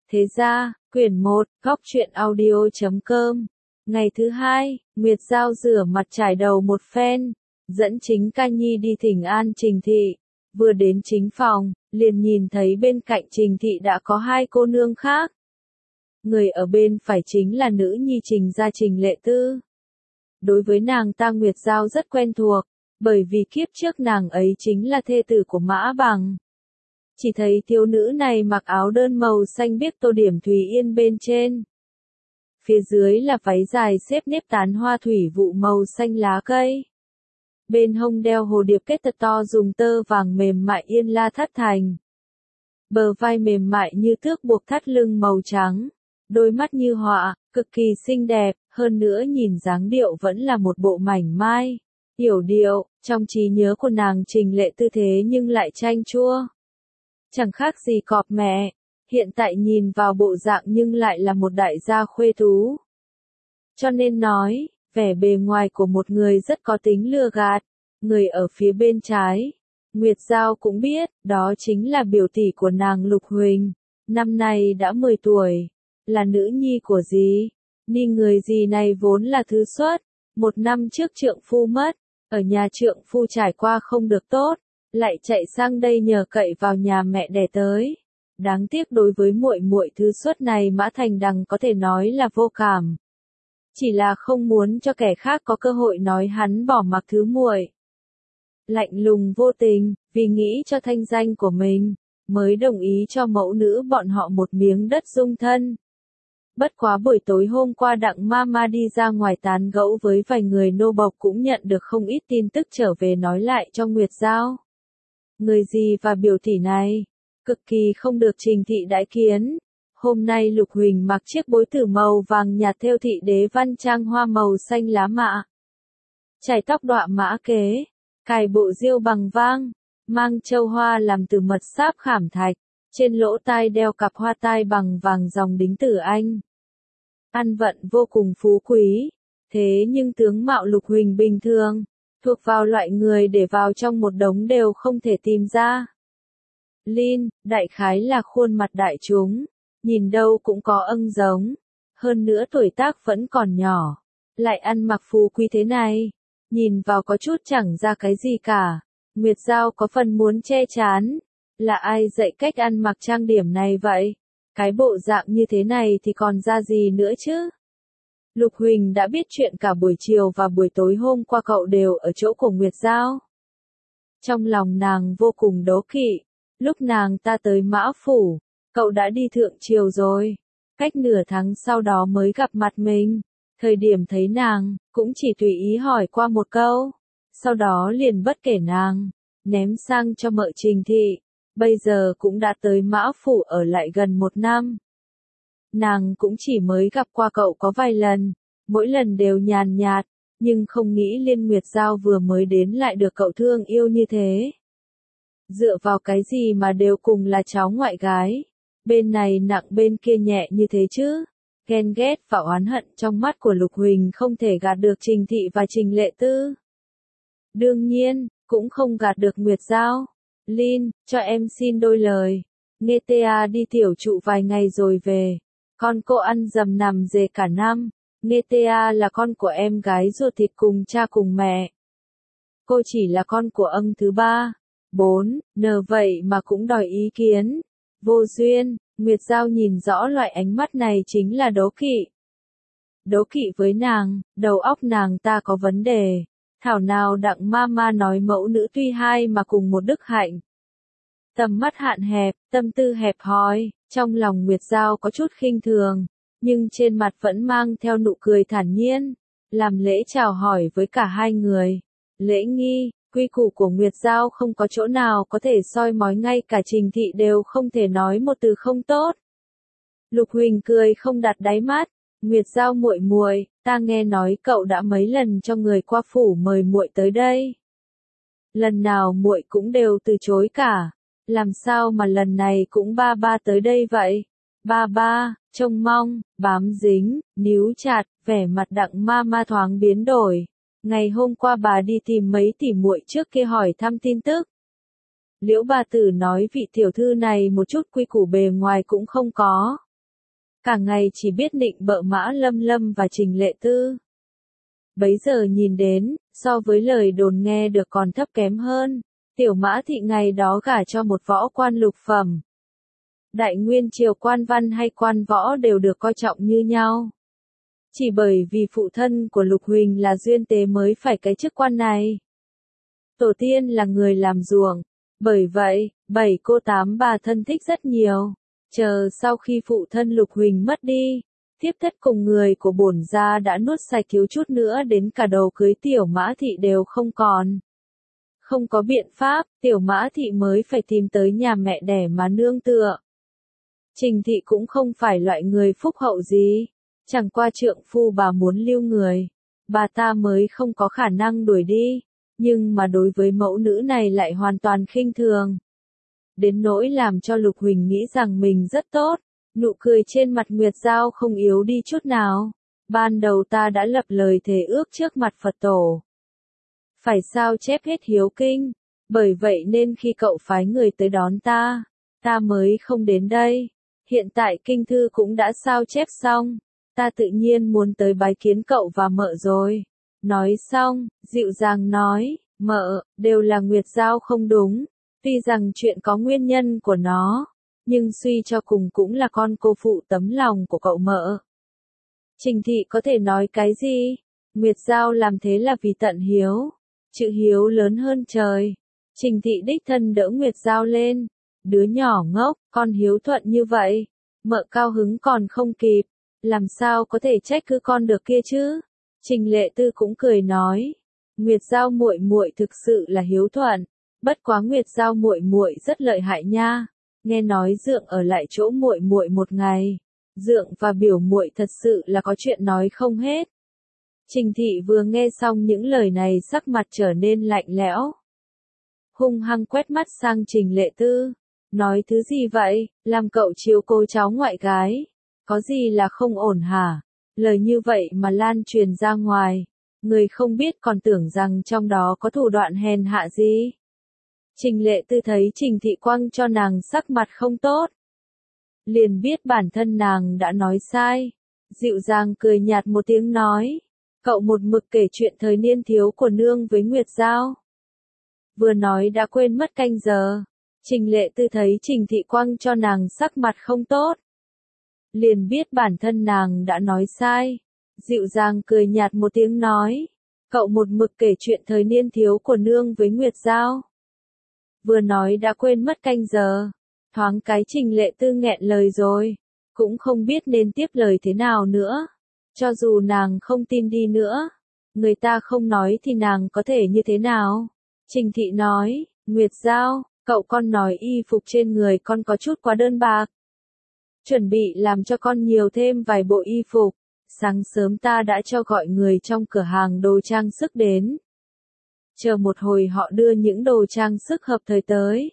Thế ra, quyển 1, góc truyện audio.com. Ngày thứ hai, Nguyệt Giao rửa mặt trải đầu một phen, dẫn chính ca nhi đi thỉnh an Trình Thị. Vừa đến chính phòng, liền nhìn thấy bên cạnh Trình Thị đã có hai cô nương khác. Người ở bên phải chính là nữ nhi Trình gia Trình Lệ Tư. Đối với nàng ta Nguyệt Giao rất quen thuộc, bởi vì kiếp trước nàng ấy chính là thê tử của Mã Bằng. Chỉ thấy thiếu nữ này mặc áo đơn màu xanh biếc tô điểm thùy yên bên trên. Phía dưới là váy dài xếp nếp tán hoa thủy vụ màu xanh lá cây. Bên hông đeo hồ điệp kết thật to dùng tơ vàng mềm mại yên la thắt thành. Bờ vai mềm mại như thước buộc thắt lưng màu trắng. Đôi mắt như họa, cực kỳ xinh đẹp, hơn nữa nhìn dáng điệu vẫn là một bộ mảnh mai. Yểu điệu, trong trí nhớ của nàng Trình Lệ Tư thế nhưng lại chanh chua. Chẳng khác gì cọp mẹ, hiện tại nhìn vào bộ dạng nhưng lại là một đại gia khuê tú. Cho nên nói, vẻ bề ngoài của một người rất có tính lừa gạt. Người ở phía bên trái, Nguyệt Giao cũng biết, đó chính là biểu tỷ của nàng Lục Huỳnh, năm nay đã 10 tuổi, là nữ nhi của dì. Ni người dì này vốn là thứ xuất, một năm trước trượng phu mất, ở nhà trượng phu trải qua không được tốt, lại chạy sang đây nhờ cậy vào nhà mẹ đẻ tới. Đáng tiếc đối với muội muội thứ xuất này Mã Thành Đằng có thể nói là vô cảm. Chỉ là không muốn cho kẻ khác có cơ hội nói hắn bỏ mặc thứ muội. Lạnh lùng vô tình, vì nghĩ cho thanh danh của mình, mới đồng ý cho mẫu nữ bọn họ một miếng đất dung thân. Bất quá buổi tối hôm qua Đặng Mama đi ra ngoài tán gẫu với vài người nô bộc cũng nhận được không ít tin tức trở về nói lại cho Nguyệt Giao. Người dì và biểu tỷ này, cực kỳ không được Trình Thị đãi kiến. Hôm nay Lục Huỳnh mặc chiếc bối tử màu vàng nhạt thêu thị đế văn trang hoa màu xanh lá mạ. Chải tóc đọa mã kế, cài bộ diêu bằng vang, mang châu hoa làm từ mật sáp khảm thạch, trên lỗ tai đeo cặp hoa tai bằng vàng dòng đính tử anh. Ăn vận vô cùng phú quý, thế nhưng tướng mạo Lục Huỳnh bình thường, thuộc vào loại người để vào trong một đống đều không thể tìm ra. Lin, đại khái là khuôn mặt đại chúng, nhìn đâu cũng có âng giống, hơn nữa tuổi tác vẫn còn nhỏ, lại ăn mặc phú quý thế này, nhìn vào có chút chẳng ra cái gì cả. Nguyệt Giao có phần muốn che chán, là ai dạy cách ăn mặc trang điểm này vậy? Cái bộ dạng như thế này thì còn ra gì nữa chứ? Lục Huỳnh đã biết chuyện cả buổi chiều và buổi tối hôm qua cậu đều ở chỗ của Nguyệt Giao. Trong lòng nàng vô cùng đố kỵ, lúc nàng ta tới Mã Phủ, cậu đã đi thượng triều rồi, cách nửa tháng sau đó mới gặp mặt mình. Thời điểm thấy nàng, cũng chỉ tùy ý hỏi qua một câu, sau đó liền bất kể nàng, ném sang cho mợ Trình Thị. Bây giờ cũng đã tới Mã Phủ ở lại gần 1 năm. Nàng cũng chỉ mới gặp qua cậu có vài lần, mỗi lần đều nhàn nhạt, nhưng không nghĩ Liên Nguyệt Giao vừa mới đến lại được cậu thương yêu như thế. Dựa vào cái gì mà đều cùng là cháu ngoại gái, bên này nặng bên kia nhẹ như thế chứ? Ghen ghét và oán hận trong mắt của Lục Huỳnh không thể gạt được Trình Thị và Trình Lệ Tư. Đương nhiên, cũng không gạt được Nguyệt Giao. Lin, cho em xin đôi lời. Nghe ta đi tiểu trụ vài ngày rồi về. Con cô ăn dầm nằm dề cả năm. Nghe ta là con của em gái ruột thịt cùng cha cùng mẹ. Cô chỉ là con của ân thứ 3, 4, nờ vậy mà cũng đòi ý kiến. Vô duyên, Nguyệt Giao nhìn rõ loại ánh mắt này chính là đố kỵ. Đố kỵ với nàng, đầu óc nàng ta có vấn đề. Thảo nào Đặng Mama nói mẫu nữ tuy hai mà cùng một đức hạnh. Tầm mắt hạn hẹp, tâm tư hẹp hòi, trong lòng Nguyệt Giao có chút khinh thường, nhưng trên mặt vẫn mang theo nụ cười thản nhiên, làm lễ chào hỏi với cả hai người. Lễ nghi, quy củ của Nguyệt Giao không có chỗ nào có thể soi mói, ngay cả Trình Thị đều không thể nói một từ không tốt. Lục Huỳnh cười không đặt đáy mắt, Nguyệt Giao muội muội, ta nghe nói cậu đã mấy lần cho người qua phủ mời muội tới đây. Lần nào muội cũng đều từ chối cả, làm sao mà lần này cũng ba ba tới đây vậy? Ba ba, trông mong, bám dính, níu chặt, vẻ mặt Đặng Mama thoáng biến đổi. Ngày hôm qua bà đi tìm mấy tỷ muội trước kia hỏi thăm tin tức. Liễu bà tử nói vị tiểu thư này một chút quy củ bề ngoài cũng không có, cả ngày chỉ biết nịnh bợ Mã Lâm Lâm và Trình Lệ Tư. Bấy giờ nhìn đến, so với lời đồn nghe được còn thấp kém hơn, tiểu Mã Thị ngày đó gả cho một võ quan lục phẩm. Đại nguyên triều quan văn hay quan võ đều được coi trọng như nhau. Chỉ bởi vì phụ thân của Lục Huỳnh là Duyên Tế mới phải cái chức quan này. Tổ tiên là người làm ruộng, bởi vậy, 7 cô 8 bà thân thích rất nhiều. Chờ sau khi phụ thân Lục Huỳnh mất đi, thiếp thất cùng người của bổn gia đã nuốt sạch, thiếu chút nữa đến cả đầu cưới tiểu Mã Thị đều không còn. Không có biện pháp, tiểu Mã Thị mới phải tìm tới nhà mẹ đẻ mà nương tựa. Trình Thị cũng không phải loại người phúc hậu gì, chẳng qua trượng phu bà muốn lưu người, bà ta mới không có khả năng đuổi đi, nhưng mà đối với mẫu nữ này lại hoàn toàn khinh thường. Đến nỗi làm cho Lục Huỳnh nghĩ rằng mình rất tốt, nụ cười trên mặt Nguyệt Giao không yếu đi chút nào. Ban đầu ta đã lập lời thề ước trước mặt Phật tổ. Phải sao chép hết hiếu kinh, bởi vậy nên khi cậu phái người tới đón ta mới không đến đây. Hiện tại kinh thư cũng đã sao chép xong, ta tự nhiên muốn tới bái kiến cậu và mợ rồi. Nói xong, dịu dàng nói, mợ, đều là Nguyệt Giao không đúng, tuy rằng chuyện có nguyên nhân của nó, nhưng suy cho cùng cũng là con cô phụ tấm lòng của cậu mợ. Trình Thị có thể nói cái gì? Nguyệt Giao làm thế là vì tận hiếu, chữ hiếu lớn hơn trời. Trình Thị đích thân đỡ Nguyệt Giao lên, đứa nhỏ ngốc, con hiếu thuận như vậy, mợ cao hứng còn không kịp, làm sao có thể trách cứ con được kia chứ? Trình Lệ Tư cũng cười nói, Nguyệt Giao muội muội thực sự là hiếu thuận, bất quá Nguyệt Giao muội muội rất lợi hại nha, nghe nói Dượng ở lại chỗ muội muội một ngày, Dượng và biểu muội thật sự là có chuyện nói không hết. Trình Thị vừa nghe xong những lời này sắc mặt trở nên lạnh lẽo, hung hăng quét mắt sang Trình Lệ Tư, nói thứ gì vậy, làm cậu chiếu cố cháu ngoại gái, có gì là không ổn hả? Lời như vậy mà lan truyền ra ngoài, người không biết còn tưởng rằng trong đó có thủ đoạn hèn hạ gì. Trình Lệ Tư thấy Trình Thị quăng cho nàng sắc mặt không tốt, liền biết bản thân nàng đã nói sai, dịu dàng cười nhạt một tiếng nói, cậu một mực kể chuyện thời niên thiếu của nương với Nguyệt Giao. Vừa nói đã quên mất canh giờ. Trình Lệ Tư thấy Trình Thị quăng cho nàng sắc mặt không tốt, liền biết bản thân nàng đã nói sai, dịu dàng cười nhạt một tiếng nói, cậu một mực kể chuyện thời niên thiếu của nương với Nguyệt Giao. Vừa nói đã quên mất canh giờ, thoáng cái Trình Lệ Tư nghẹn lời rồi, cũng không biết nên tiếp lời thế nào nữa, cho dù nàng không tin đi nữa, người ta không nói thì nàng có thể như thế nào? Trình Thị nói, Nguyệt Giao, cậu con nói y phục trên người con có chút quá đơn bạc. Chuẩn bị làm cho con nhiều thêm vài bộ y phục. Sáng sớm ta đã cho gọi người trong cửa hàng đồ trang sức đến. Chờ một hồi họ đưa những đồ trang sức hợp thời tới.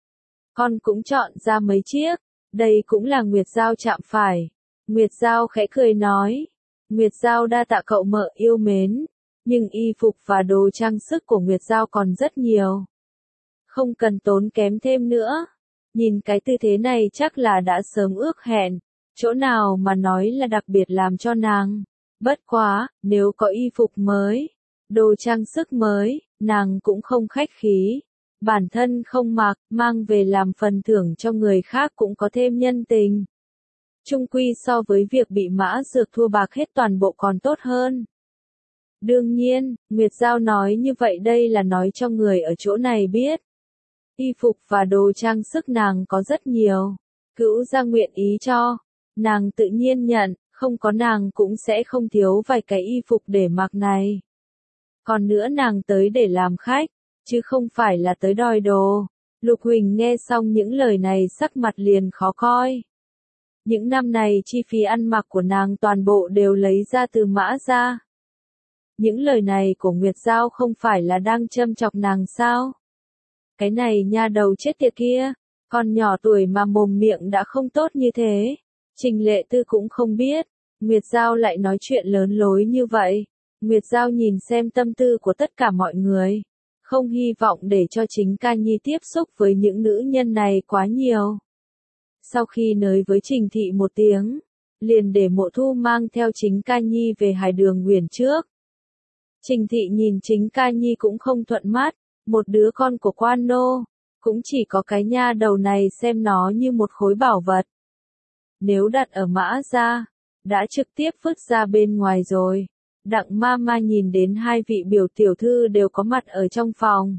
Con cũng chọn ra mấy chiếc. Đây cũng là Nguyệt Giao chạm phải. Nguyệt Giao khẽ cười nói. Nguyệt Giao đa tạ cậu mợ yêu mến. Nhưng y phục và đồ trang sức của Nguyệt Giao còn rất nhiều. Không cần tốn kém thêm nữa. Nhìn cái tư thế này chắc là đã sớm ước hẹn. Chỗ nào mà nói là đặc biệt làm cho nàng. Bất quá, nếu có y phục mới, đồ trang sức mới, nàng cũng không khách khí. Bản thân không mặc, mang về làm phần thưởng cho người khác cũng có thêm nhân tình. Chung quy so với việc bị Mã Dược thua bạc hết toàn bộ còn tốt hơn. Đương nhiên, Nguyệt Giao nói như vậy đây là nói cho người ở chỗ này biết. Y phục và đồ trang sức nàng có rất nhiều. Cữu gia nguyện ý cho. Nàng tự nhiên nhận, không có nàng cũng sẽ không thiếu vài cái y phục để mặc này. Còn nữa nàng tới để làm khách, chứ không phải là tới đòi đồ. Lục Huỳnh nghe xong những lời này sắc mặt liền khó coi. Những năm này chi phí ăn mặc của nàng toàn bộ đều lấy ra từ Mã gia. Những lời này của Nguyệt Giao không phải là đang châm chọc nàng sao? Cái này nha đầu chết tiệt kia, con nhỏ tuổi mà mồm miệng đã không tốt như thế. Trình Lệ Tư cũng không biết, Nguyệt Giao lại nói chuyện lớn lối như vậy. Nguyệt Giao nhìn xem tâm tư của tất cả mọi người, không hy vọng để cho chính Ca Nhi tiếp xúc với những nữ nhân này quá nhiều. Sau khi nới với Trình Thị một tiếng, liền để Mộ Thu mang theo Chính Ca Nhi về Hải Đường Uyển trước. Trình Thị nhìn Chính Ca Nhi cũng không thuận mắt, một đứa con của quan nô, cũng chỉ có cái nha đầu này xem nó như một khối bảo vật. Nếu đặt ở Mã gia, đã trực tiếp vứt ra bên ngoài rồi. Đặng Mama nhìn đến hai vị biểu tiểu thư đều có mặt ở trong phòng.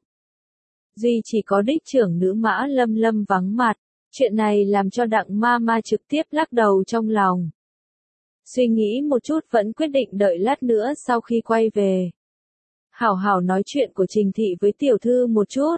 Duy chỉ có đích trưởng nữ Mã Lâm Lâm vắng mặt, chuyện này làm cho Đặng Mama trực tiếp lắc đầu trong lòng. Suy nghĩ một chút vẫn quyết định đợi lát nữa sau khi quay về. Hảo hảo nói chuyện của Trình Thị với tiểu thư một chút.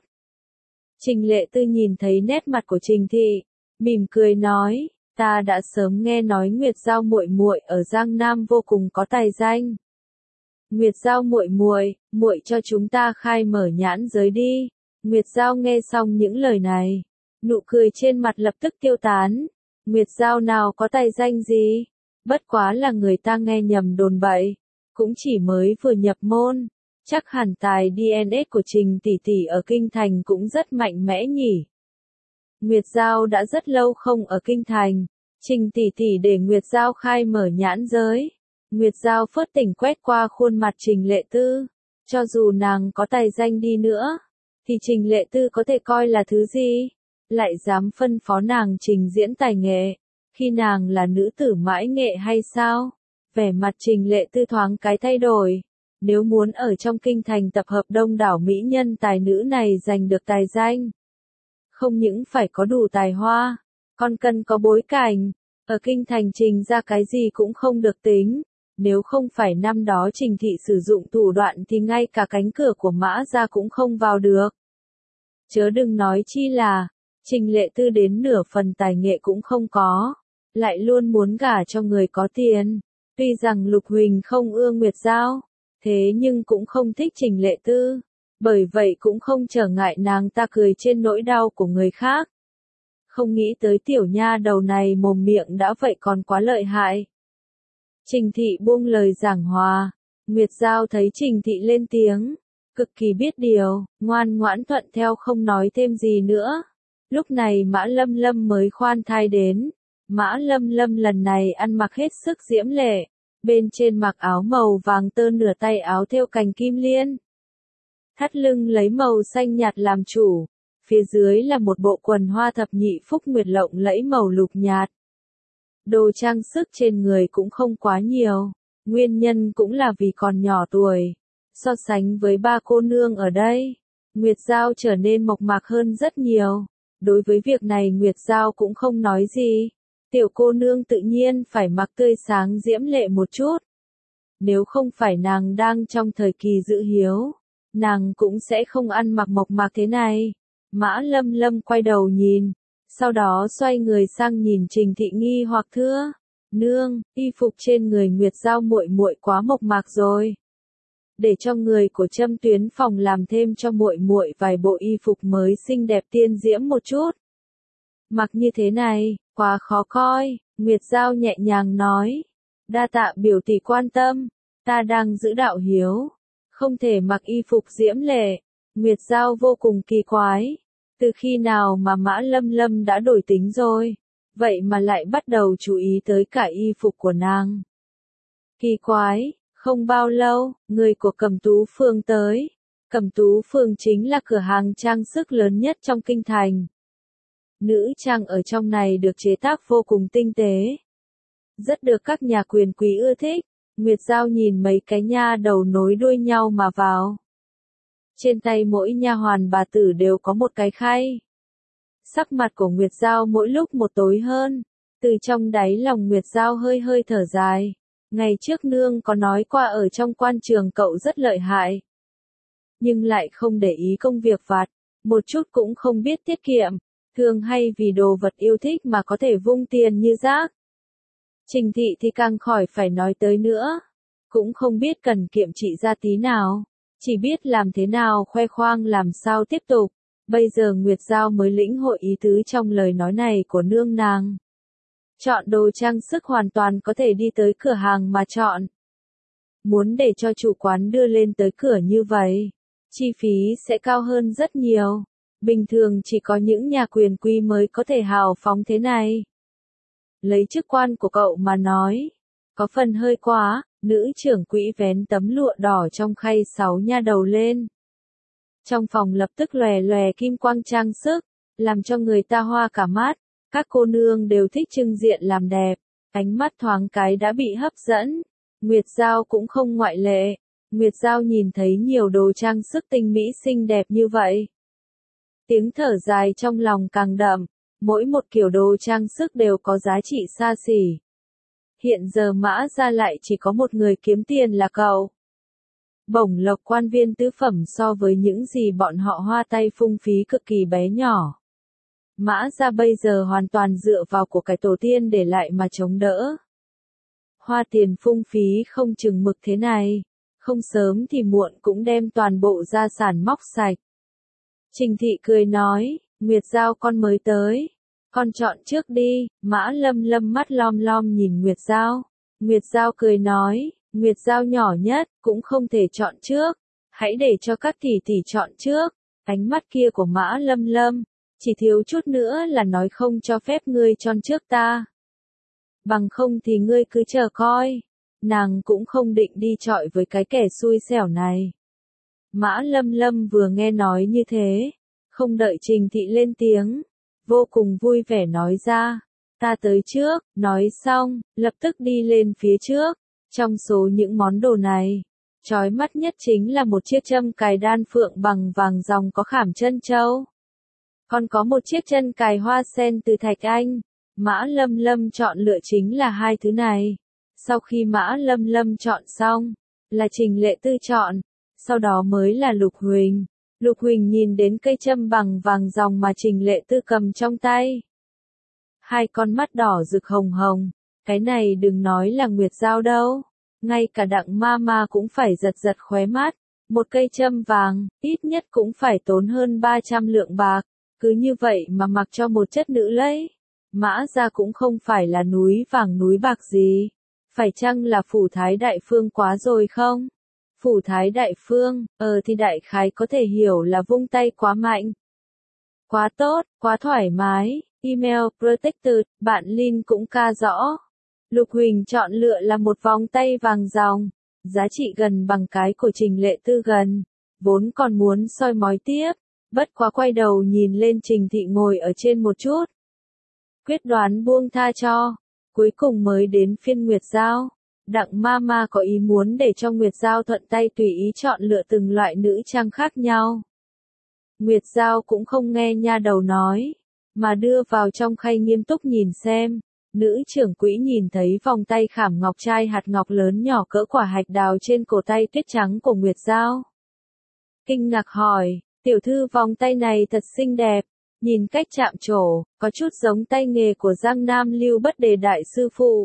Trình Lệ Tư nhìn thấy nét mặt của Trình Thị, mỉm cười nói, ta đã sớm nghe nói Nguyệt Giao muội muội ở Giang Nam vô cùng có tài danh. Nguyệt Giao muội muội, muội cho chúng ta khai mở nhãn giới đi. Nguyệt Giao nghe xong những lời này, nụ cười trên mặt lập tức tiêu tán. Nguyệt Giao nào có tài danh gì? Bất quá là người ta nghe nhầm đồn bậy, cũng chỉ mới vừa nhập môn. Chắc hẳn tài DNA của Trình tỷ tỷ ở Kinh Thành cũng rất mạnh mẽ nhỉ. Nguyệt Giao đã rất lâu không ở Kinh Thành, Trình tỷ tỷ để Nguyệt Giao khai mở nhãn giới. Nguyệt Giao phớt tỉnh quét qua khuôn mặt Trình Lệ Tư, cho dù nàng có tài danh đi nữa, thì Trình Lệ Tư có thể coi là thứ gì? Lại dám phân phó nàng trình diễn tài nghệ, khi nàng là nữ tử mãi nghệ hay sao? Vẻ mặt Trình Lệ Tư thoáng cái thay đổi. Nếu muốn ở trong Kinh Thành tập hợp đông đảo mỹ nhân tài nữ này giành được tài danh, không những phải có đủ tài hoa, còn cần có bối cảnh. Ở Kinh Thành Trình ra cái gì cũng không được tính. Nếu không phải năm đó Trình Thị sử dụng thủ đoạn thì ngay cả cánh cửa của Mã gia cũng không vào được. Chớ đừng nói chi là, Trình Lệ Tư đến nửa phần tài nghệ cũng không có, lại luôn muốn gả cho người có tiền. Tuy rằng Lục Huỳnh không ưa Nguyệt Giao, thế nhưng cũng không thích Trình Lệ Tư, bởi vậy cũng không trở ngại nàng ta cười trên nỗi đau của người khác. Không nghĩ tới tiểu nha đầu này mồm miệng đã vậy còn quá lợi hại. Trình Thị buông lời giảng hòa, Nguyệt Giao thấy Trình Thị lên tiếng, cực kỳ biết điều, ngoan ngoãn thuận theo không nói thêm gì nữa. Lúc này Mã Lâm Lâm mới khoan thai đến. Mã Lâm Lâm lần này ăn mặc hết sức diễm lệ, bên trên mặc áo màu vàng tơ nửa tay áo thêu cành kim liên. Thắt lưng lấy màu xanh nhạt làm chủ, phía dưới là một bộ quần hoa thập nhị phúc nguyệt lộng lẫy màu lục nhạt. Đồ trang sức trên người cũng không quá nhiều, nguyên nhân cũng là vì còn nhỏ tuổi. So sánh với ba cô nương ở đây, Nguyệt Giao trở nên mộc mạc hơn rất nhiều. Đối với việc này Nguyệt Giao cũng không nói gì. Tiểu cô nương tự nhiên phải mặc tươi sáng diễm lệ một chút. Nếu không phải nàng đang trong thời kỳ giữ hiếu, nàng cũng sẽ không ăn mặc mộc mạc thế này. Mã Lâm Lâm quay đầu nhìn, sau đó xoay người sang nhìn Trình Thị nghi hoặc thưa, nương, y phục trên người Nguyệt Giao muội muội quá mộc mạc rồi. Để cho người của Trâm Tuyến phòng làm thêm cho muội muội vài bộ y phục mới xinh đẹp tiên diễm một chút. Mặc như thế này, quá khó coi, Nguyệt Giao nhẹ nhàng nói. Đa tạ biểu tỷ quan tâm, ta đang giữ đạo hiếu, không thể mặc y phục diễm lệ. Nguyệt Giao vô cùng kỳ quái, từ khi nào mà Mã Lâm Lâm đã đổi tính rồi, vậy mà lại bắt đầu chú ý tới cả y phục của nàng. Kỳ quái. Không bao lâu, người của Cẩm Tú Phường tới. Cẩm Tú Phường chính là cửa hàng trang sức lớn nhất trong Kinh Thành. Nữ trang ở trong này được chế tác vô cùng tinh tế, rất được các nhà quyền quý ưa thích. Nguyệt Giao nhìn mấy cái nha đầu nối đuôi nhau mà vào. Trên tay mỗi nha hoàn bà tử đều có một cái khay. Sắc mặt của Nguyệt Giao mỗi lúc một tối hơn. Từ trong đáy lòng Nguyệt Giao hơi hơi thở dài. Ngày trước nương có nói qua ở trong quan trường cậu rất lợi hại, nhưng lại không để ý công việc vặt, một chút cũng không biết tiết kiệm, thường hay vì đồ vật yêu thích mà có thể vung tiền như rác. Trình Thị thì càng khỏi phải nói tới nữa, cũng không biết cần kiệm trị ra tí nào, chỉ biết làm thế nào khoe khoang làm sao tiếp tục. Bây giờ Nguyệt Giao mới lĩnh hội ý tứ trong lời nói này của nương nàng. Chọn đồ trang sức hoàn toàn có thể đi tới cửa hàng mà chọn. Muốn để cho chủ quán đưa lên tới cửa như vậy, chi phí sẽ cao hơn rất nhiều. Bình thường chỉ có những nhà quyền quý mới có thể hào phóng thế này. lấy chức quan của cậu mà nói. Có phần hơi quá, nữ trưởng quỹ vén tấm lụa đỏ trong khay 6 nha đầu lên. Trong phòng lập tức lòe lòe kim quang trang sức, làm cho người ta hoa cả mắt. Các cô nương đều thích trưng diện làm đẹp, ánh mắt thoáng cái đã bị hấp dẫn. Nguyệt Giao cũng không ngoại lệ. Nguyệt Giao nhìn thấy nhiều đồ trang sức tinh mỹ xinh đẹp như vậy. Tiếng thở dài trong lòng càng đậm, mỗi một kiểu đồ trang sức đều có giá trị xa xỉ. Hiện giờ Mã Gia lại chỉ có một người kiếm tiền là cậu. Bổng lộc quan viên tứ phẩm so với những gì bọn họ hoa tay phung phí cực kỳ bé nhỏ. Mã Gia bây giờ hoàn toàn dựa vào của cải tổ tiên để lại mà chống đỡ. Hoa tiền phung phí không chừng mực thế này, không sớm thì muộn cũng đem toàn bộ gia sản móc sạch. Trình Thị cười nói, Nguyệt Giao con mới tới, con chọn trước đi. Mã Lâm Lâm mắt lom lom nhìn Nguyệt Giao. Nguyệt Giao cười nói, Nguyệt Giao nhỏ nhất, cũng không thể chọn trước, hãy để cho các tỷ tỷ chọn trước. Ánh mắt kia của Mã Lâm Lâm, chỉ thiếu chút nữa là nói không cho phép ngươi chọn trước ta. Bằng không thì ngươi cứ chờ coi. Nàng cũng không định đi chọi với cái kẻ xui xẻo này. Mã Lâm Lâm vừa nghe nói như thế, không đợi Trình Thị lên tiếng, vô cùng vui vẻ nói ra, ta tới trước. Nói xong, lập tức đi lên phía trước. Trong số những món đồ này, chói mắt nhất chính là một chiếc châm cài đan phượng bằng vàng ròng có khảm chân châu. Còn có một chiếc chân cài hoa sen từ thạch anh. Mã Lâm Lâm chọn lựa chính là hai thứ này. Sau khi Mã Lâm Lâm chọn xong, là Trình Lệ Tư chọn, sau đó mới là Lục Huỳnh. Lục Huỳnh nhìn đến cây châm bằng vàng ròng mà Trình Lệ Tư cầm trong tay. Hai con mắt đỏ rực hồng hồng, cái này đừng nói là Nguyệt Giao đâu, ngay cả Đặng Mama cũng phải giật giật khóe mắt. Một cây châm vàng, ít nhất cũng phải tốn hơn 300 lượng bạc, cứ như vậy mà mặc cho một chất nữ lấy. Mã Gia cũng không phải là núi vàng núi bạc gì. Phải chăng là Phủ Thái Đại Phương quá rồi không? Phủ Thái Đại Phương, thì đại khái có thể hiểu là vung tay quá mạnh. Quá tốt, quá thoải mái. Email Protected, bạn Linh cũng ca rõ. Lục Huỳnh chọn lựa là một vòng tay vàng ròng, giá trị gần bằng cái của Trình Lệ Tư gần. Vốn còn muốn soi mói tiếp, bất quá quay đầu nhìn lên Trình Thị ngồi ở trên một chút. Quyết đoán buông tha cho. Cuối cùng mới đến phiên Nguyệt Giao. Đặng Mama có ý muốn để cho Nguyệt Giao thuận tay tùy ý chọn lựa từng loại nữ trang khác nhau. Nguyệt Giao cũng không nghe nha đầu nói, mà đưa vào trong khay nghiêm túc nhìn xem. Nữ trưởng quỹ nhìn thấy vòng tay khảm ngọc trai hạt ngọc lớn nhỏ cỡ quả hạch đào trên cổ tay tuyết trắng của Nguyệt Giao. Kinh ngạc hỏi, tiểu thư vòng tay này thật xinh đẹp. Nhìn cách chạm trổ, có chút giống tay nghề của Giang Nam Lưu Bất Đề đại sư phụ.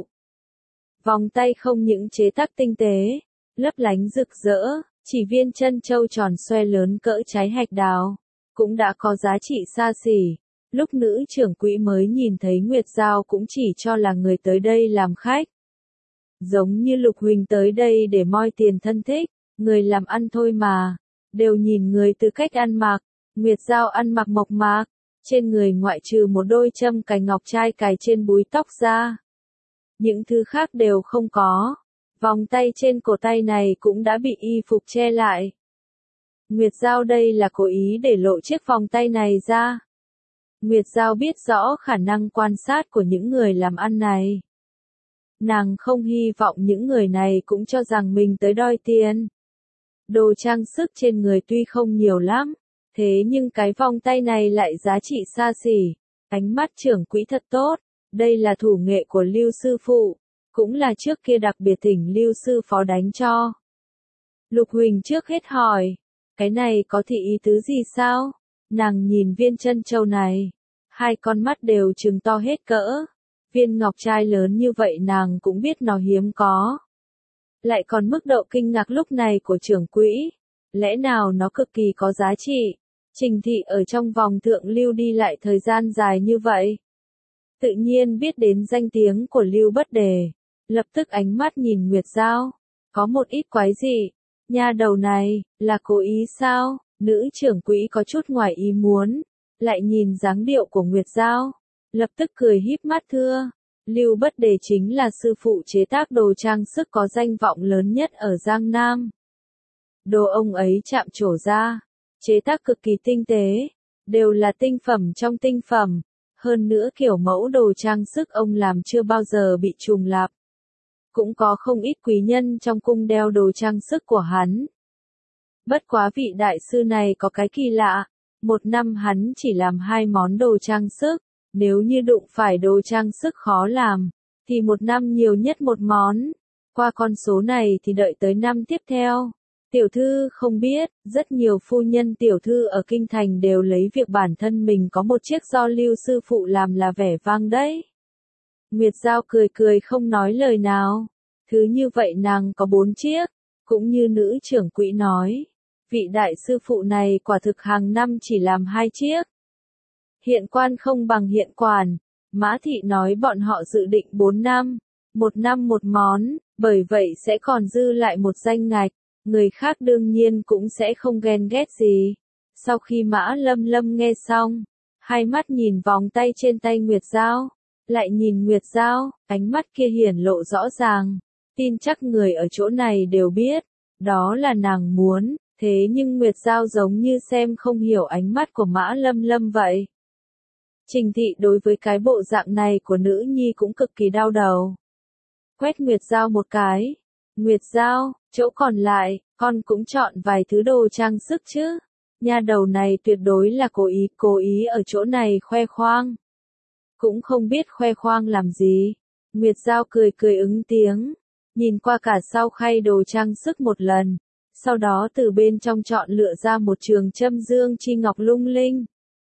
Vòng tay không những chế tác tinh tế, lấp lánh rực rỡ, chỉ viên chân châu tròn xoe lớn cỡ trái hạch đào, cũng đã có giá trị xa xỉ. Lúc nữ trưởng quỹ mới nhìn thấy Nguyệt Giao cũng chỉ cho là người tới đây làm khách. Giống như Lục Huỳnh tới đây để moi tiền thân thích, người làm ăn thôi mà, đều nhìn người từ cách ăn mặc. Nguyệt Giao ăn mặc mộc mạc, trên người ngoại trừ một đôi châm cài ngọc trai cài trên búi tóc ra. Những thứ khác đều không có. Vòng tay trên cổ tay này cũng đã bị y phục che lại. Nguyệt Giao đây là cố ý để lộ chiếc vòng tay này ra. Nguyệt Giao biết rõ khả năng quan sát của những người làm ăn này. Nàng không hy vọng những người này cũng cho rằng mình tới đòi tiền. Đồ trang sức trên người tuy không nhiều lắm, thế nhưng cái vòng tay này lại giá trị xa xỉ. Ánh mắt trưởng quỹ thật tốt, đây là thủ nghệ của Lưu sư phụ, cũng là trước kia đặc biệt thỉnh Lưu sư phó đánh cho. Lục Huỳnh trước hết hỏi, cái này có thị ý tứ gì sao? Nàng nhìn viên chân châu này, hai con mắt đều trừng to hết cỡ. Viên ngọc trai lớn như vậy nàng cũng biết nó hiếm có. Lại còn mức độ kinh ngạc lúc này của trưởng quỹ, lẽ nào nó cực kỳ có giá trị? Trình Thị ở trong vòng thượng lưu đi lại thời gian dài như vậy, tự nhiên biết đến danh tiếng của Lưu Bất Đề, lập tức ánh mắt nhìn Nguyệt Giao, có một ít quái dị. Nha đầu này, là cố ý sao? Nữ trưởng quỹ có chút ngoài ý muốn, lại nhìn dáng điệu của Nguyệt Giao, lập tức cười híp mắt thưa, Lưu Bất Đề chính là sư phụ chế tác đồ trang sức có danh vọng lớn nhất ở Giang Nam. Đồ ông ấy chạm trổ ra, chế tác cực kỳ tinh tế, đều là tinh phẩm trong tinh phẩm. Hơn nữa kiểu mẫu đồ trang sức ông làm chưa bao giờ bị trùng lặp. Cũng có không ít quý nhân trong cung đeo đồ trang sức của hắn. Bất quá vị đại sư này có cái kỳ lạ, một năm hắn chỉ làm 2 món đồ trang sức, nếu như đụng phải đồ trang sức khó làm, thì một năm nhiều nhất một món. Qua con số này thì đợi tới năm tiếp theo. Tiểu thư không biết, rất nhiều phu nhân tiểu thư ở kinh thành đều lấy việc bản thân mình có một chiếc do Lưu sư phụ làm là vẻ vang đấy. Nguyệt Giao cười cười không nói lời nào. Thứ như vậy nàng có 4 chiếc, cũng như nữ trưởng quỹ nói. Vị đại sư phụ này quả thực hàng năm chỉ làm 2 chiếc. Hiện quan không bằng hiện quản, Mã Thị nói bọn họ dự định 4 năm, 1 năm một món, bởi vậy sẽ còn dư lại một danh ngạch, người khác đương nhiên cũng sẽ không ghen ghét gì. Sau khi Mã Lâm Lâm nghe xong, hai mắt nhìn vòng tay trên tay Nguyệt Giao, lại nhìn Nguyệt Giao, ánh mắt kia hiển lộ rõ ràng, tin chắc người ở chỗ này đều biết, đó là nàng muốn, thế nhưng Nguyệt Giao giống như xem không hiểu ánh mắt của Mã Lâm Lâm vậy. Trình Thị đối với cái bộ dạng này của nữ nhi cũng cực kỳ đau đầu. Quét Nguyệt Giao một cái. Nguyệt Giao, chỗ còn lại, con cũng chọn vài thứ đồ trang sức chứ. Nha đầu này tuyệt đối là cố ý ở chỗ này khoe khoang. Cũng không biết khoe khoang làm gì. Nguyệt Giao cười cười ứng tiếng, nhìn qua cả sau khay đồ trang sức một lần. Sau đó từ bên trong chọn lựa ra một trường châm dương chi ngọc lung linh.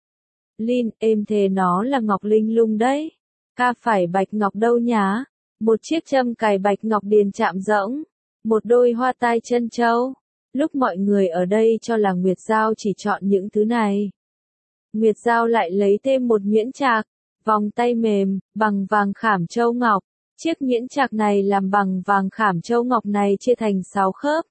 Linh, êm thề nó là ngọc linh lung đấy. Ca phải bạch ngọc đâu nhá. Một chiếc châm cài bạch ngọc điền chạm rỗng. Một đôi hoa tai chân châu. Lúc mọi người ở đây cho là Nguyệt Giao chỉ chọn những thứ này. Nguyệt Giao lại lấy thêm một nhuyễn trạc, vòng tay mềm, bằng vàng khảm châu ngọc. Chiếc nhuyễn trạc này làm bằng vàng khảm châu ngọc này chia thành 6 khớp.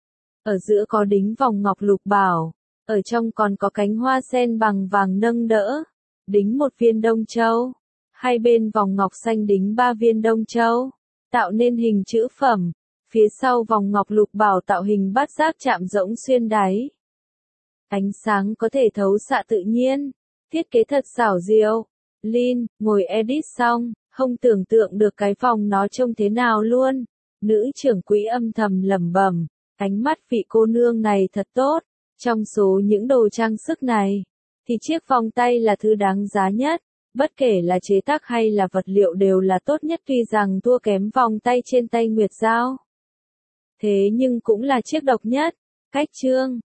Ở giữa có đính vòng ngọc lục bảo. Ở trong còn có cánh hoa sen bằng vàng nâng đỡ, đính 1 viên đông châu. Hai bên vòng ngọc xanh đính 3 viên đông châu, tạo nên hình chữ phẩm. Phía sau vòng ngọc lục bảo tạo hình bát giác chạm rỗng xuyên đáy. Ánh sáng có thể thấu xạ tự nhiên, thiết kế thật xảo diệu. Lin, ngồi edit xong, không tưởng tượng được cái vòng nó trông thế nào luôn. Nữ trưởng quỹ âm thầm lẩm bẩm, ánh mắt vị cô nương này thật tốt. Trong số những đồ trang sức này, thì chiếc vòng tay là thứ đáng giá nhất, bất kể là chế tác hay là vật liệu đều là tốt nhất tuy rằng thua kém vòng tay trên tay Nguyệt Giao. Thế nhưng cũng là chiếc độc nhất. Cách chương